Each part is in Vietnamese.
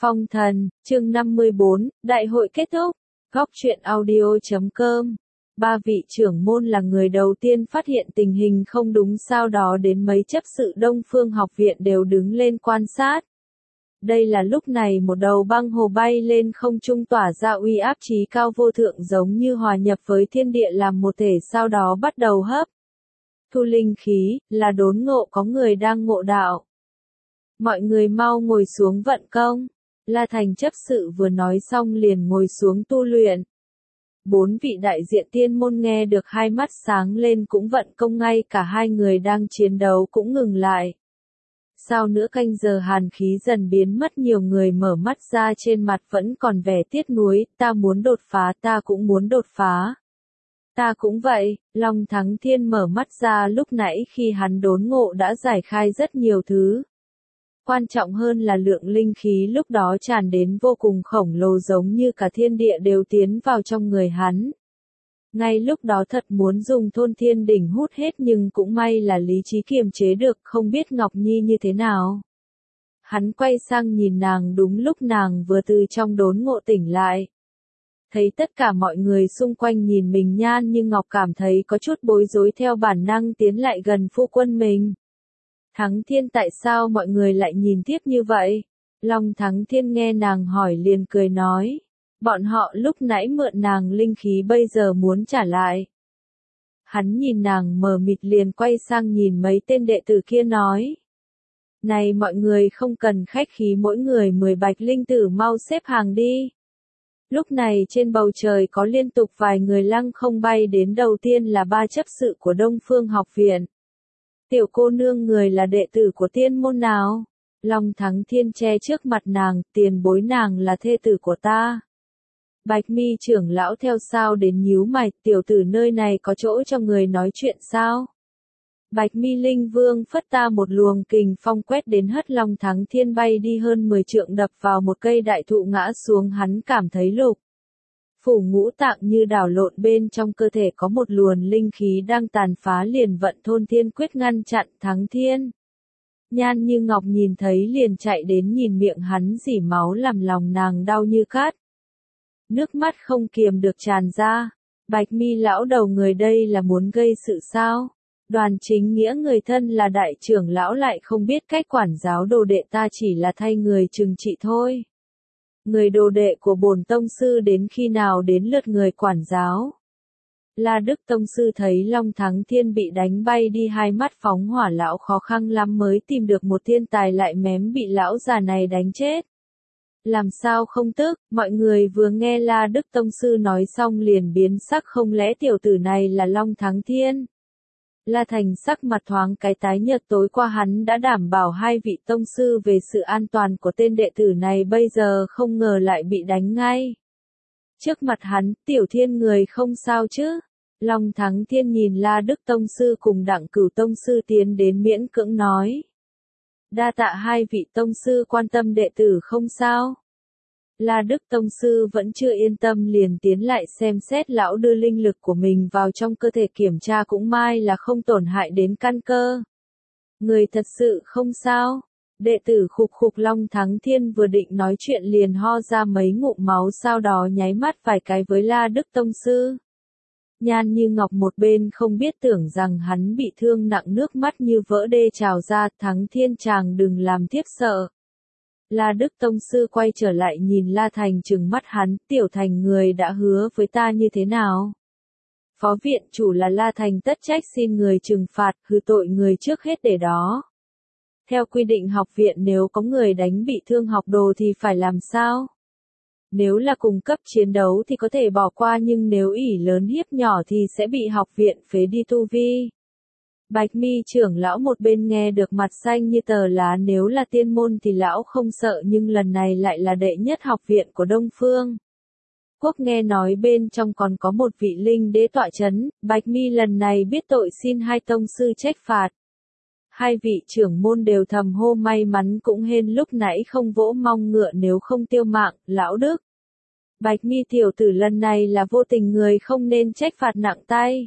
Phong thần, chương 54, đại hội kết thúc. Góc truyện audio.com. Ba vị trưởng môn là người đầu tiên phát hiện tình hình không đúng, sau đó đến mấy chấp sự Đông Phương học viện đều đứng lên quan sát. Đây là lúc này một đầu băng hồ bay lên không trung, tỏa ra uy áp chí cao vô thượng, giống như hòa nhập với thiên địa làm một thể, sau đó bắt đầu hấp thu linh khí, là đốn ngộ, có người đang ngộ đạo. Mọi người mau ngồi xuống vận công. La Thành chấp sự vừa nói xong liền ngồi xuống tu luyện. Bốn vị đại diện tiên môn nghe được hai mắt sáng lên cũng vận công, ngay cả hai người đang chiến đấu cũng ngừng lại. Sau nửa canh giờ hàn khí dần biến mất, nhiều người mở mắt ra, trên mặt vẫn còn vẻ tiếc nuối. Ta muốn đột phá, ta cũng muốn đột phá. Ta cũng vậy. Long Thắng Thiên mở mắt ra, lúc nãy khi hắn đốn ngộ đã giải khai rất nhiều thứ. Quan trọng hơn là lượng linh khí lúc đó tràn đến vô cùng khổng lồ, giống như cả thiên địa đều tiến vào trong người hắn. Ngay lúc đó thật muốn dùng Thôn Thiên Đỉnh hút hết, nhưng cũng may là lý trí kiềm chế được. Không biết Ngọc Nhi như thế nào. Hắn quay sang nhìn nàng, đúng lúc nàng vừa từ trong đốn ngộ tỉnh lại. Thấy tất cả mọi người xung quanh nhìn mình, Nhan Như Ngọc cảm thấy có chút bối rối, theo bản năng tiến lại gần phu quân mình. Thắng Thiên, tại sao mọi người lại nhìn tiếp như vậy? Long Thắng Thiên nghe nàng hỏi liền cười nói. Bọn họ lúc nãy mượn nàng linh khí, bây giờ muốn trả lại. Hắn nhìn nàng mờ mịt liền quay sang nhìn mấy tên đệ tử kia nói. Này mọi người không cần khách khí, mỗi người 10 bạch linh tử, mau xếp hàng đi. Lúc này trên bầu trời có liên tục vài người lăng không bay đến, đầu tiên là ba chấp sự của Đông Phương học viện. Tiểu cô nương, người là đệ tử của tiên môn nào? Long Thắng Thiên che trước mặt nàng, tiền bối, nàng là thê tử của ta. Bạch Mi trưởng lão theo sau đến nhíu mày, tiểu tử, nơi này có chỗ cho người nói chuyện sao? Bạch Mi linh vương phất ta một luồng kình phong quét đến, hất Long Thắng Thiên bay đi hơn 10 trượng, đập vào một cây đại thụ ngã xuống. Hắn cảm thấy lục phủ ngũ tạng như đảo lộn, bên trong cơ thể có một luồng linh khí đang tàn phá, liền vận Thôn Thiên quyết ngăn chặn. Thắng Thiên. Nhan Như Ngọc nhìn thấy liền chạy đến, nhìn miệng hắn rỉ máu làm lòng nàng đau như cắt. Nước mắt không kiềm được tràn ra. Bạch Mi lão đầu, người đây là muốn gây sự sao? Đoàn Chính Nghĩa, người thân là đại trưởng lão, lại không biết cách quản giáo đồ đệ, ta chỉ là thay người trừng trị thôi. Người đồ đệ của bổn tông sư đến khi nào đến lượt người quản giáo? La Đức tông sư thấy Long Thắng Thiên bị đánh bay đi, hai mắt phóng hỏa, lão khó khăn lắm mới tìm được một thiên tài, lại mém bị lão già này đánh chết. Làm sao không tức? Mọi người vừa nghe La Đức tông sư nói xong liền biến sắc, không lẽ tiểu tử này là Long Thắng Thiên? La Thành sắc mặt thoáng cái tái nhợt, tối qua hắn đã đảm bảo hai vị tông sư về sự an toàn của tên đệ tử này, bây giờ không ngờ lại bị đánh ngay trước mặt hắn. Tiểu Thiên, người không sao chứ? Long Thắng Thiên nhìn La Đức tông sư cùng Đặng Cửu tông sư tiến đến, miễn cưỡng nói. Đa tạ hai vị tông sư quan tâm, đệ tử không sao. La Đức tông sư vẫn chưa yên tâm, liền tiến lại xem xét. Lão đưa linh lực của mình vào trong cơ thể kiểm tra, cũng may là không tổn hại đến căn cơ. Người thật sự không sao? Đệ tử khục khục. Long Thắng Thiên vừa định nói chuyện liền ho ra mấy ngụm máu, sau đó nháy mắt vài cái với La Đức tông sư. Nhan Như Ngọc một bên không biết, tưởng rằng hắn bị thương nặng, nước mắt như vỡ đê trào ra. Thắng Thiên, chàng đừng làm thiếp sợ. La Đức tông sư quay trở lại nhìn La Thành, trừng mắt hắn. Tiểu Thành, người đã hứa với ta như thế nào? Phó viện chủ là La Thành tất trách, xin người trừng phạt, hư tội người trước hết để đó. Theo quy định học viện, nếu có người đánh bị thương học đồ thì phải làm sao? Nếu là cùng cấp chiến đấu thì có thể bỏ qua, nhưng nếu ỷ lớn hiếp nhỏ thì sẽ bị học viện phế đi tu vi. Bạch Mi trưởng lão một bên nghe được mặt xanh như tờ lá, nếu là tiên môn thì lão không sợ, nhưng lần này lại là đệ nhất học viện của Đông Phương Quốc, nghe nói bên trong còn có một vị linh đế tọa chấn. Bạch Mi lần này biết tội, xin hai tông sư trách phạt. Hai vị trưởng môn đều thầm hô may mắn cũng hên lúc nãy không vỗ mong ngựa, nếu không tiêu mạng. Lão Đức, Bạch Mi tiểu tử lần này là vô tình, người không nên trách phạt nặng tay.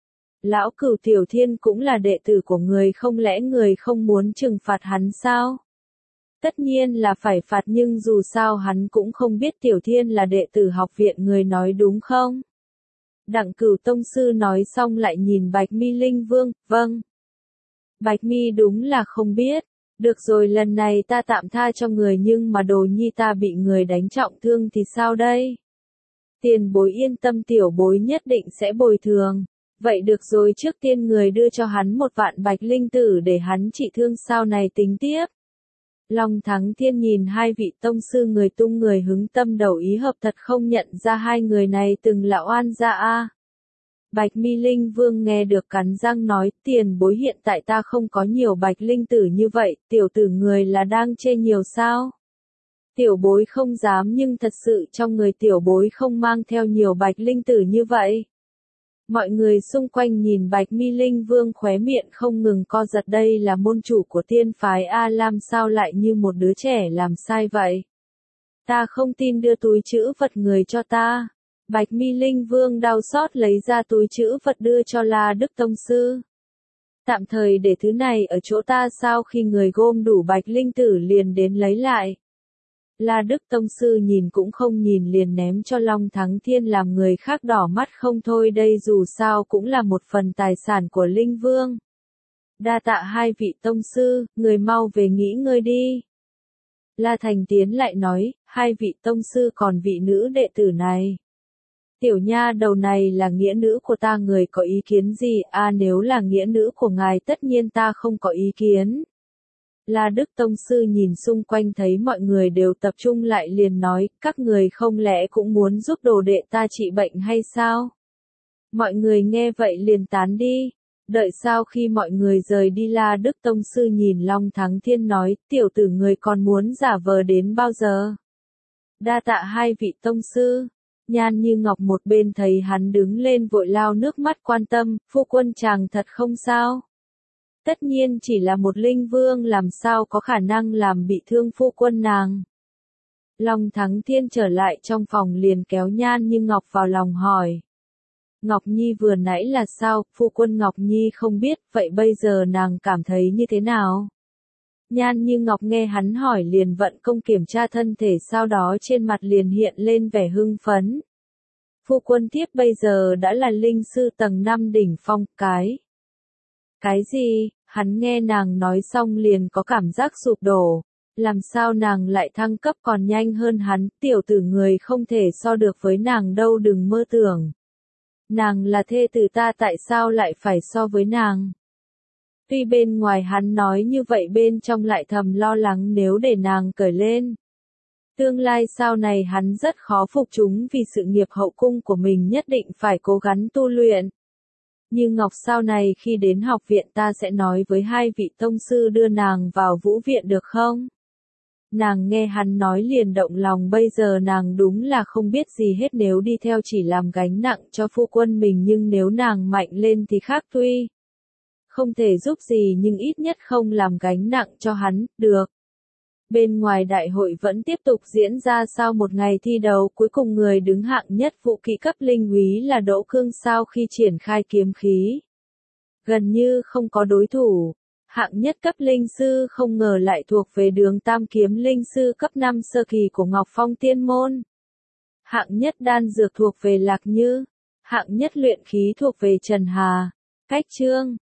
Lão Cửu, Tiểu Thiên cũng là đệ tử của người, không lẽ người không muốn trừng phạt hắn sao? Tất nhiên là phải phạt nhưng dù sao hắn cũng không biết Tiểu Thiên là đệ tử học viện người nói đúng không? Đặng Cửu tông sư nói xong lại nhìn Bạch Mi Linh Vương, vâng. Bạch Mi đúng là không biết. Được rồi lần này ta tạm tha cho người nhưng mà đồ nhi ta bị người đánh trọng thương thì sao đây? Tiền bối yên tâm tiểu bối nhất định sẽ bồi thường. Vậy được rồi trước tiên người đưa cho hắn 1 vạn bạch linh tử để hắn trị thương sau này tính tiếp. Long Thắng Thiên nhìn 2 vị tông sư người tung người hứng tâm đầu ý hợp thật không nhận ra 2 người này từng là oan gia a. Bạch Mi Linh Vương nghe được cắn răng nói, tiền bối hiện tại ta không có nhiều bạch linh tử như vậy, tiểu tử người là đang chê nhiều sao? Tiểu bối không dám nhưng thật sự trong người tiểu bối không mang theo nhiều bạch linh tử như vậy. Mọi người xung quanh nhìn Bạch Mi Linh Vương khóe miệng không ngừng co giật đây là môn chủ của tiên phái A Lam sao lại như một đứa trẻ làm sai vậy? Ta không tin đưa túi trữ vật người cho ta. Bạch Mi Linh Vương đau xót lấy ra túi trữ vật đưa cho La Đức Tông Sư. Tạm thời để thứ này ở chỗ ta sau khi người gom đủ bạch linh tử liền đến lấy lại. La Đức Tông Sư nhìn cũng không nhìn liền ném cho Long Thắng Thiên làm người khác đỏ mắt không thôi đây dù sao cũng là một phần tài sản của Linh Vương. Đa tạ 2 vị Tông Sư, người mau về nghỉ ngơi đi. La Thành Tiến lại nói, 2 vị Tông Sư còn vị nữ đệ tử này. Tiểu nha đầu này là nghĩa nữ của ta người có ý kiến gì nếu là nghĩa nữ của ngài tất nhiên ta không có ý kiến. La Đức Tông Sư nhìn xung quanh thấy mọi người đều tập trung lại liền nói, các người không lẽ cũng muốn giúp đồ đệ ta trị bệnh hay sao? Mọi người nghe vậy liền tán đi. Đợi sau khi mọi người rời đi La Đức Tông Sư nhìn Long Thắng Thiên nói, tiểu tử người còn muốn giả vờ đến bao giờ? Đa tạ 2 vị Tông Sư. Nhan Như Ngọc một bên thấy hắn đứng lên vội lao nước mắt quan tâm, phu quân chàng thật không sao? Tất nhiên chỉ là một linh vương làm sao có khả năng làm bị thương phu quân nàng. Long Thắng Thiên trở lại trong phòng liền kéo Nhan Như Ngọc vào lòng hỏi. Ngọc Nhi vừa nãy là sao, phu quân Ngọc Nhi không biết, vậy bây giờ nàng cảm thấy như thế nào? Nhan Như Ngọc nghe hắn hỏi liền vận công kiểm tra thân thể sau đó trên mặt liền hiện lên vẻ hưng phấn. Phu quân tiếp bây giờ đã là linh sư tầng 5 đỉnh phong, Cái gì? Hắn nghe nàng nói xong liền có cảm giác sụp đổ. Làm sao nàng lại thăng cấp còn nhanh hơn hắn, tiểu tử người không thể so được với nàng đâu đừng mơ tưởng. Nàng là thê tử ta tại sao lại phải so với nàng? Tuy bên ngoài hắn nói như vậy bên trong lại thầm lo lắng nếu để nàng cởi lên. Tương lai sau này hắn rất khó phục chúng vì sự nghiệp hậu cung của mình nhất định phải cố gắng tu luyện. Như Ngọc sau này khi đến học viện ta sẽ nói với 2 vị tông sư đưa nàng vào vũ viện được không? Nàng nghe hắn nói liền động lòng bây giờ nàng đúng là không biết gì hết nếu đi theo chỉ làm gánh nặng cho phu quân mình nhưng nếu nàng mạnh lên thì khác tuy. Không thể giúp gì nhưng ít nhất không làm gánh nặng cho hắn, được. Bên ngoài đại hội vẫn tiếp tục diễn ra sau một ngày thi đấu cuối cùng người đứng hạng nhất vũ kỵ cấp linh úy là Đỗ Cương sau khi triển khai kiếm khí. Gần như không có đối thủ. Hạng nhất cấp linh sư không ngờ lại thuộc về Đường Tam kiếm linh sư cấp 5 sơ kỳ của Ngọc Phong Tiên Môn. Hạng nhất đan dược thuộc về Lạc Như. Hạng nhất luyện khí thuộc về Trần Hà. Cách Trương.